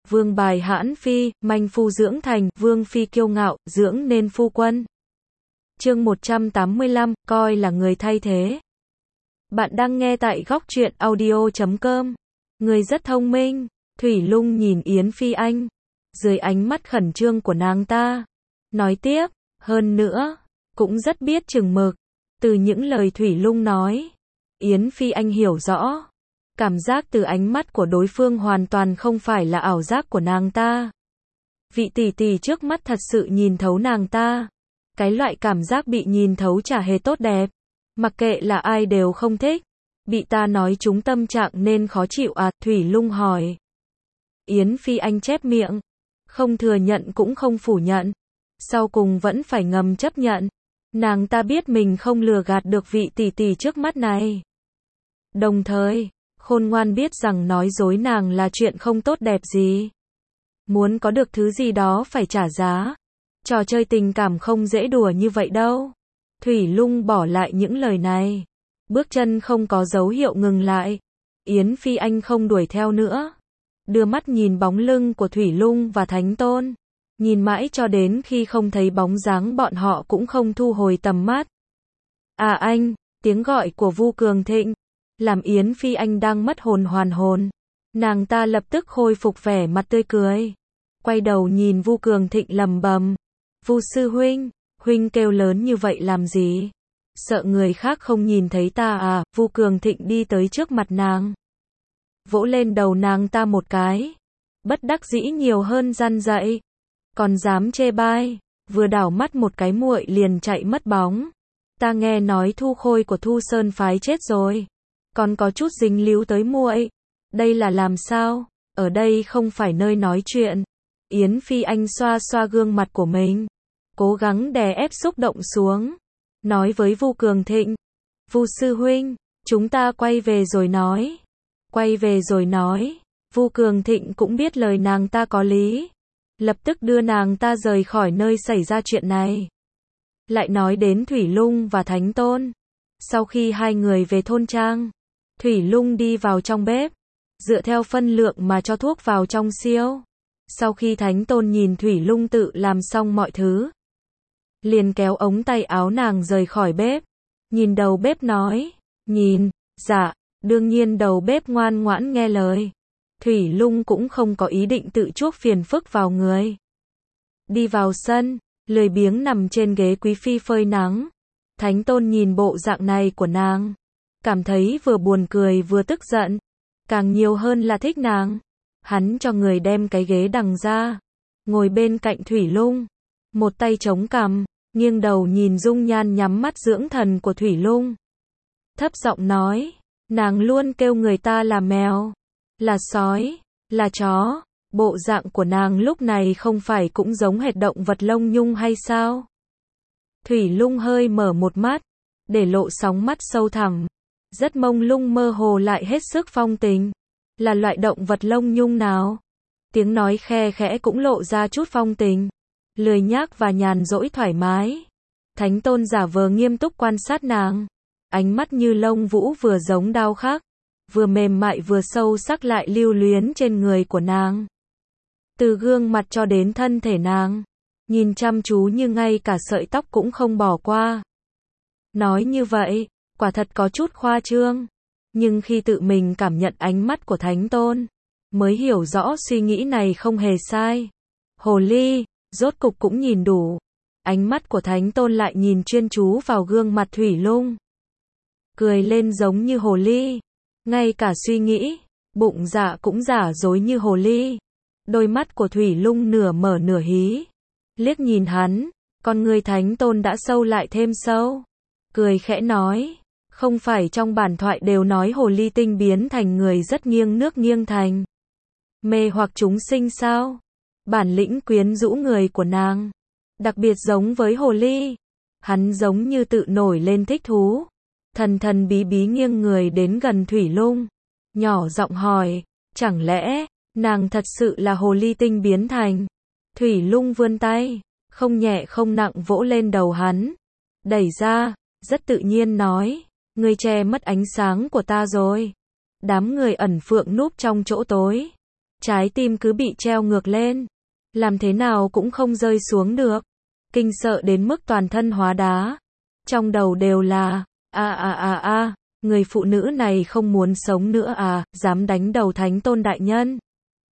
vương bài hãn phi, manh phu dưỡng thành, vương phi kiêu ngạo, dưỡng nên phu quân. Chương 185, coi là người thay thế. Bạn đang nghe tại góc truyện audio.com. Người rất thông minh. Thủy Lung nhìn Yến Phi Anh, dưới ánh mắt khẩn trương của nàng ta, nói tiếp, hơn nữa, cũng rất biết chừng mực. Từ những lời Thủy Lung nói, Yến Phi Anh hiểu rõ, cảm giác từ ánh mắt của đối phương hoàn toàn không phải là ảo giác của nàng ta. Vị tỷ tỷ trước mắt thật sự nhìn thấu nàng ta. Cái loại cảm giác bị nhìn thấu chả hề tốt đẹp. Mặc kệ là ai đều không thích. Bị ta nói trúng tâm trạng nên khó chịu à? Thủy Lung hỏi. Yến Phi Anh chép miệng, không thừa nhận cũng không phủ nhận. Sau cùng vẫn phải ngầm chấp nhận. Nàng ta biết mình không lừa gạt được vị tỷ tỷ trước mắt này. Đồng thời, khôn ngoan biết rằng nói dối nàng là chuyện không tốt đẹp gì. Muốn có được thứ gì đó phải trả giá. Trò chơi tình cảm không dễ đùa như vậy đâu. Thủy Lung bỏ lại những lời này. Bước chân không có dấu hiệu ngừng lại. Yến Phi Anh không đuổi theo nữa. Đưa mắt nhìn bóng lưng của Thủy Lung và Thánh Tôn. Nhìn mãi cho đến khi không thấy bóng dáng bọn họ cũng không thu hồi tầm mắt. À anh, tiếng gọi của Vu Cường Thịnh, làm Yến Phi Anh đang mất hồn hoàn hồn. Nàng ta lập tức khôi phục vẻ mặt tươi cười. Quay đầu nhìn Vu Cường Thịnh lẩm bẩm. Vu sư huynh, huynh kêu lớn như vậy làm gì? Sợ người khác không nhìn thấy ta à? Vu Cường Thịnh đi tới trước mặt nàng, vỗ lên đầu nàng ta một cái. Bất đắc dĩ nhiều hơn răn dạy. Còn dám chê bai, vừa đảo mắt một cái muội liền chạy mất bóng. Ta nghe nói Thu Khôi của Thu Sơn phái chết rồi, còn có chút dính líu tới muội. Đây là làm sao? Ở đây không phải nơi nói chuyện. Yến Phi Anh xoa xoa gương mặt của mình, cố gắng đè ép xúc động xuống, nói với Vu Cường Thịnh. Vu sư huynh, chúng ta quay về rồi nói. Quay về rồi nói. Vu Cường Thịnh cũng biết lời nàng ta có lý. Lập tức đưa nàng ta rời khỏi nơi xảy ra chuyện này. Lại nói đến Thủy Lung và Thánh Tôn. Sau khi hai người về thôn trang, Thủy Lung đi vào trong bếp, dựa theo phân lượng mà cho thuốc vào trong xiêu. Sau khi Thánh Tôn nhìn Thủy Lung tự làm xong mọi thứ, liền kéo ống tay áo nàng rời khỏi bếp. Nhìn đầu bếp nói, nhìn, dạ, đương nhiên đầu bếp ngoan ngoãn nghe lời. Thủy Lung cũng không có ý định tự chuốc phiền phức vào người. Đi vào sân, lười biếng nằm trên ghế quý phi phơi nắng. Thánh Tôn nhìn bộ dạng này của nàng, cảm thấy vừa buồn cười vừa tức giận, càng nhiều hơn là thích nàng. Hắn cho người đem cái ghế đằng ra, ngồi bên cạnh Thủy Lung, một tay chống cằm, nghiêng đầu nhìn dung nhan nhắm mắt dưỡng thần của Thủy Lung. Thấp giọng nói, nàng luôn kêu người ta là mèo, là sói, là chó. Bộ dạng của nàng lúc này không phải cũng giống hệt động vật lông nhung hay sao? Thủy Lung hơi mở một mắt, để lộ sóng mắt sâu thẳm, rất mông lung mơ hồ lại hết sức phong tình. Là loại động vật lông nhung nào? Tiếng nói khe khẽ cũng lộ ra chút phong tình, lười nhác và nhàn rỗi thoải mái. Thánh Tôn giả vờ nghiêm túc quan sát nàng, ánh mắt như lông vũ vừa giống đao khắc, vừa mềm mại vừa sâu sắc lại lưu luyến trên người của nàng. Từ gương mặt cho đến thân thể nàng, nhìn chăm chú như ngay cả sợi tóc cũng không bỏ qua. Nói như vậy, quả thật có chút khoa trương. Nhưng khi tự mình cảm nhận ánh mắt của Thánh Tôn, mới hiểu rõ suy nghĩ này không hề sai. Hồ ly, rốt cục cũng nhìn đủ. Ánh mắt của Thánh Tôn lại nhìn chuyên chú vào gương mặt Thủy Lung, cười lên giống như hồ ly. Ngay cả suy nghĩ, bụng dạ cũng giả dối như hồ ly. Đôi mắt của Thủy Lung nửa mở nửa hí, liếc nhìn hắn, con người Thánh Tôn đã sâu lại thêm sâu. Cười khẽ nói, không phải trong bản thoại đều nói hồ ly tinh biến thành người rất nghiêng nước nghiêng thành, mê hoặc chúng sinh sao? Bản lĩnh quyến rũ người của nàng, đặc biệt giống với hồ ly. Hắn giống như tự nổi lên thích thú, thần thần bí bí nghiêng người đến gần Thủy Lung, nhỏ giọng hỏi, chẳng lẽ nàng thật sự là hồ ly tinh biến thành? Thủy Lung vươn tay, không nhẹ không nặng vỗ lên đầu hắn, đẩy ra, rất tự nhiên nói, ngươi che mất ánh sáng của ta rồi. Đám người ẩn phượng núp trong chỗ tối, Trái tim cứ bị treo ngược lên, làm thế nào cũng không rơi xuống được. Kinh sợ đến mức toàn thân hóa đá. Trong đầu đều là, người phụ nữ này không muốn sống nữa à, dám đánh đầu Thánh Tôn đại nhân.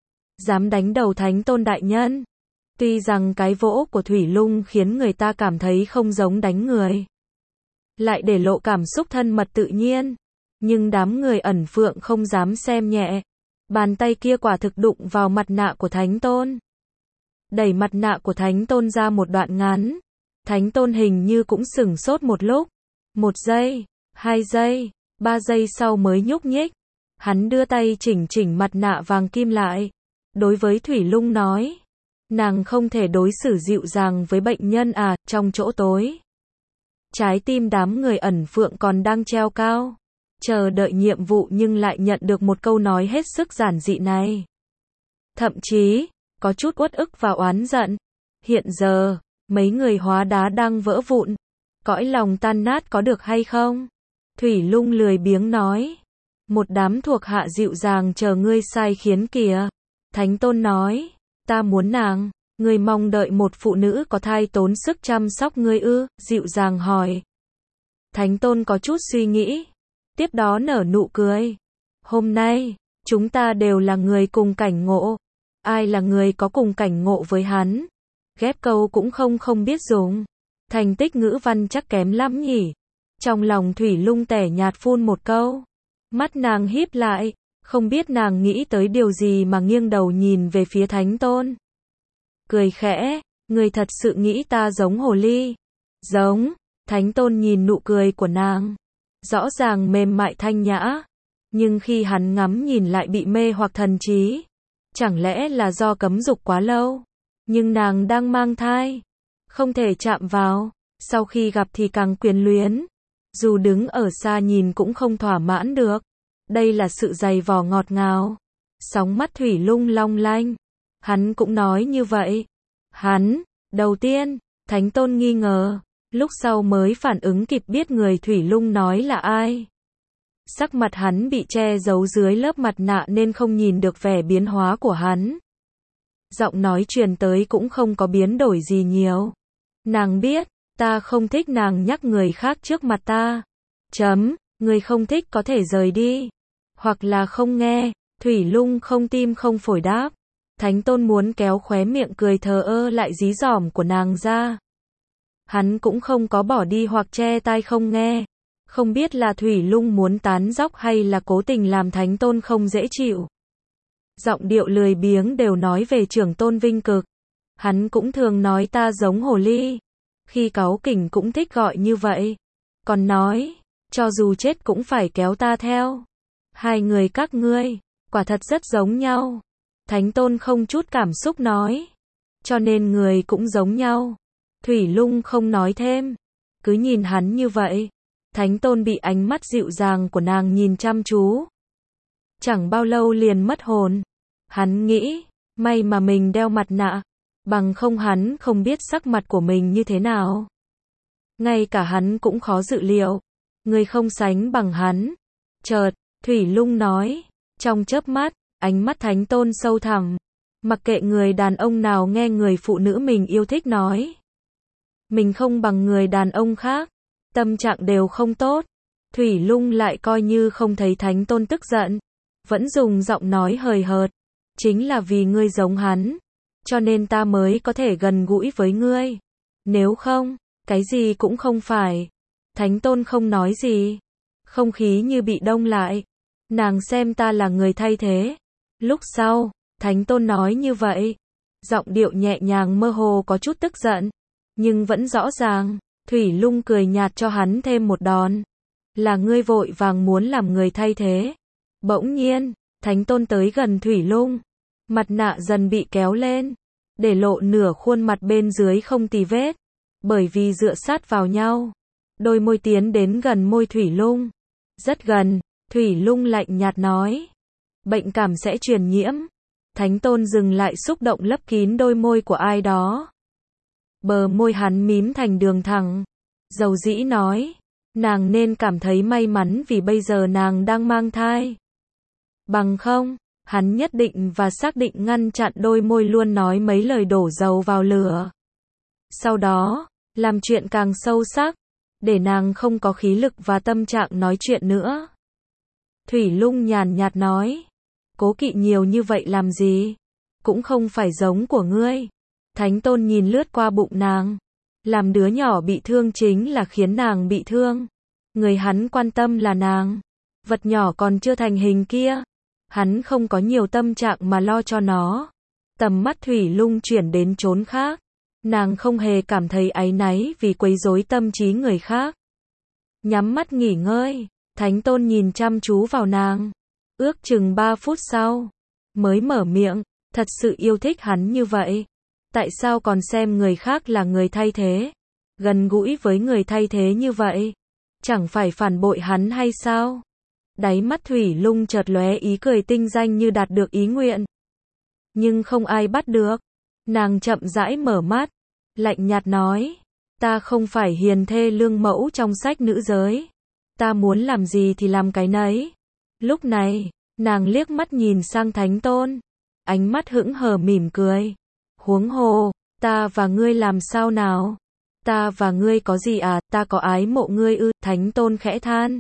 Dám đánh đầu Thánh Tôn đại nhân. Tuy rằng cái vỗ của Thủy Lung khiến người ta cảm thấy không giống đánh người, lại để lộ cảm xúc thân mật tự nhiên, nhưng đám người ẩn phượng không dám xem nhẹ. Bàn tay kia quả thực đụng vào mặt nạ của Thánh Tôn. Đẩy mặt nạ của Thánh Tôn ra một đoạn ngắn. Thánh Tôn hình như cũng sửng sốt một lúc. 1 giây, 2 giây, 3 giây sau mới nhúc nhích. Hắn đưa tay chỉnh mặt nạ vàng kim lại. Đối với Thủy Lung nói, nàng không thể đối xử dịu dàng với bệnh nhân à, trong chỗ tối. Trái tim đám người ẩn phượng còn đang treo cao, chờ đợi nhiệm vụ nhưng lại nhận được một câu nói hết sức giản dị này. Thậm chí, có chút uất ức và oán giận. Hiện giờ, mấy người hóa đá đang vỡ vụn. Cõi lòng tan nát có được hay không? Thủy Lung lười biếng nói. Một đám thuộc hạ dịu dàng chờ ngươi sai khiến kìa. Thánh Tôn nói, ta muốn nàng. Ngươi mong đợi một phụ nữ có thai tốn sức chăm sóc ngươi ư? Dịu dàng hỏi. Thánh Tôn có chút suy nghĩ, tiếp đó nở nụ cười. Hôm nay, chúng ta đều là người cùng cảnh ngộ. Ai là người có cùng cảnh ngộ với hắn? Ghép câu cũng không biết dùng. Thành tích ngữ văn chắc kém lắm nhỉ. Trong lòng Thủy Lung tẻ nhạt phun một câu. Mắt nàng híp lại, không biết nàng nghĩ tới điều gì mà nghiêng đầu nhìn về phía Thánh Tôn. Cười khẽ, người thật sự nghĩ ta giống hồ ly? Giống. Thánh Tôn nhìn nụ cười của nàng, rõ ràng mềm mại thanh nhã, nhưng khi hắn ngắm nhìn lại bị mê hoặc thần trí. Chẳng lẽ là do cấm dục quá lâu? Nhưng nàng đang mang thai, không thể chạm vào, sau khi gặp thì càng quyến luyến. Dù đứng ở xa nhìn cũng không thỏa mãn được. Đây là sự dày vò ngọt ngào. Sóng mắt Thủy Lung long lanh. Hắn cũng nói như vậy. Hắn, đầu tiên, Thánh Tôn nghi ngờ, lúc sau mới phản ứng kịp biết người Thủy Lung nói là ai. Sắc mặt hắn bị che giấu dưới lớp mặt nạ nên không nhìn được vẻ biến hóa của hắn. Giọng nói truyền tới cũng không có biến đổi gì nhiều. Nàng biết, ta không thích nàng nhắc người khác trước mặt ta. Người không thích có thể rời đi. Hoặc là không nghe. Thủy Lung không tim không phổi đáp. Thánh Tôn muốn kéo khóe miệng cười thờ ơ lại dí dỏm của nàng ra. Hắn cũng không có bỏ đi hoặc che tai không nghe. Không biết là Thủy Lung muốn tán dóc hay là cố tình làm Thánh Tôn không dễ chịu. Giọng điệu lười biếng đều nói về trưởng tôn vinh cực. Hắn cũng thường nói ta giống hồ ly. Khi cáu kỉnh cũng thích gọi như vậy. Còn nói, cho dù chết cũng phải kéo ta theo. Hai người các ngươi, quả thật rất giống nhau. Thánh Tôn không chút cảm xúc nói. Cho nên người cũng giống nhau. Thủy Lung không nói thêm. Cứ nhìn hắn như vậy. Thánh Tôn bị ánh mắt dịu dàng của nàng nhìn chăm chú. Chẳng bao lâu liền mất hồn. Hắn nghĩ, may mà mình đeo mặt nạ. Bằng không hắn không biết sắc mặt của mình như thế nào. Ngay cả hắn cũng khó dự liệu. Người không sánh bằng hắn. Chợt, Thủy Lung nói. Trong chớp mắt, ánh mắt Thánh Tôn sâu thẳm. Mặc kệ người đàn ông nào nghe người phụ nữ mình yêu thích nói. Mình không bằng người đàn ông khác. Tâm trạng đều không tốt. Thủy Lung lại coi như không thấy Thánh Tôn tức giận. Vẫn dùng giọng nói hời hợt. Chính là vì ngươi giống hắn. Cho nên ta mới có thể gần gũi với ngươi. Nếu không, cái gì cũng không phải. Thánh Tôn không nói gì. Không khí như bị đông lại. Nàng xem ta là người thay thế. Lúc sau, Thánh Tôn nói như vậy. Giọng điệu nhẹ nhàng mơ hồ có chút tức giận. Nhưng vẫn rõ ràng. Thủy Lung cười nhạt cho hắn thêm một đòn. Là ngươi vội vàng muốn làm người thay thế. Bỗng nhiên, Thánh Tôn tới gần Thủy Lung. Mặt nạ dần bị kéo lên. Để lộ nửa khuôn mặt bên dưới không tì vết. Bởi vì dựa sát vào nhau. Đôi môi tiến đến gần môi Thủy Lung. Rất gần, Thủy Lung lạnh nhạt nói. Bệnh cảm sẽ truyền nhiễm. Thánh Tôn dừng lại xúc động lấp kín đôi môi của ai đó. Bờ môi hắn mím thành đường thẳng. Dầu dĩ nói. Nàng nên cảm thấy may mắn vì bây giờ nàng đang mang thai. Bằng không, Hắn nhất định và xác định ngăn chặn đôi môi luôn nói mấy lời đổ dầu vào lửa. Sau đó, làm chuyện càng sâu sắc, để nàng không có khí lực và tâm trạng nói chuyện nữa. Thủy Lung nhàn nhạt nói, cố kỵ nhiều như vậy làm gì? Cũng không phải giống của ngươi. Thánh Tôn nhìn lướt qua bụng nàng. Làm đứa nhỏ bị thương chính là khiến nàng bị thương. Người hắn quan tâm là nàng. Vật nhỏ còn chưa thành hình kia. Hắn không có nhiều tâm trạng mà lo cho nó. Tầm mắt Thủy Lung chuyển đến chốn khác. Nàng không hề cảm thấy áy náy vì quấy rối tâm trí người khác. Nhắm mắt nghỉ ngơi, Thánh Tôn nhìn chăm chú vào nàng. Ước chừng 3 phút sau, mới mở miệng, thật sự yêu thích hắn như vậy. Tại sao còn xem người khác là người thay thế? Gần gũi với người thay thế như vậy, chẳng phải phản bội hắn hay sao? Đáy mắt Thủy Lung chợt lóe ý cười tinh danh như đạt được ý nguyện. Nhưng không ai bắt được. Nàng chậm rãi mở mắt, lạnh nhạt nói, ta không phải hiền thê lương mẫu trong sách nữ giới. Ta muốn làm gì thì làm cái nấy. Lúc này, nàng liếc mắt nhìn sang Thánh Tôn. Ánh mắt hững hờ mỉm cười. Huống hồ, ta và ngươi làm sao nào? Ta và ngươi có gì à? Ta có ái mộ ngươi ư? Thánh Tôn khẽ than.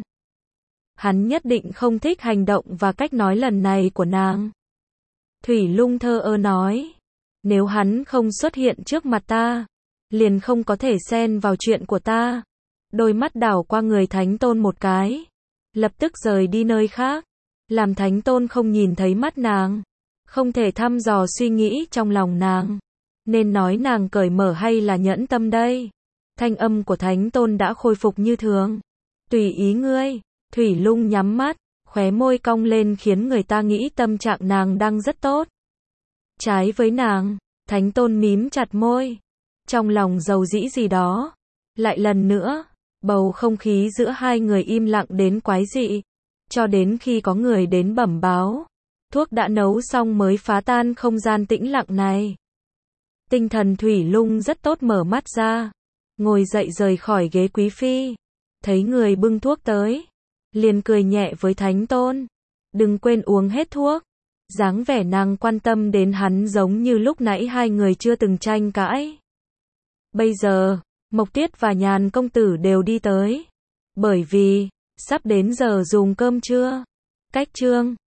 Hắn nhất định không thích hành động và cách nói lần này của nàng. Thủy Lung thờ ơ nói. Nếu hắn không xuất hiện trước mặt ta, liền không có thể xen vào chuyện của ta. Đôi mắt đảo qua người Thánh Tôn một cái, lập tức rời đi nơi khác, làm Thánh Tôn không nhìn thấy mắt nàng, không thể thăm dò suy nghĩ trong lòng nàng. Nên nói nàng cởi mở hay là nhẫn tâm đây? Thanh âm của Thánh Tôn đã khôi phục như thường. Tùy ý ngươi. Thủy Lung nhắm mắt, khóe môi cong lên khiến người ta nghĩ tâm trạng nàng đang rất tốt. Trái với nàng, Thánh Tôn mím chặt môi, trong lòng dầu dĩ gì đó. Lại lần nữa, bầu không khí giữa hai người im lặng đến quái dị, cho đến khi có người đến bẩm báo. Thuốc đã nấu xong mới phá tan không gian tĩnh lặng này. Tinh thần Thủy Lung rất tốt, mở mắt ra, ngồi dậy rời khỏi ghế quý phi. Thấy người bưng thuốc tới, liền cười nhẹ với Thánh Tôn. Đừng quên uống hết thuốc. Dáng vẻ nàng quan tâm đến hắn giống như lúc nãy hai người chưa từng tranh cãi. Bây giờ, Mộc Tiết và Nhàn công tử đều đi tới. Bởi vì, sắp đến giờ dùng cơm trưa. Cách chương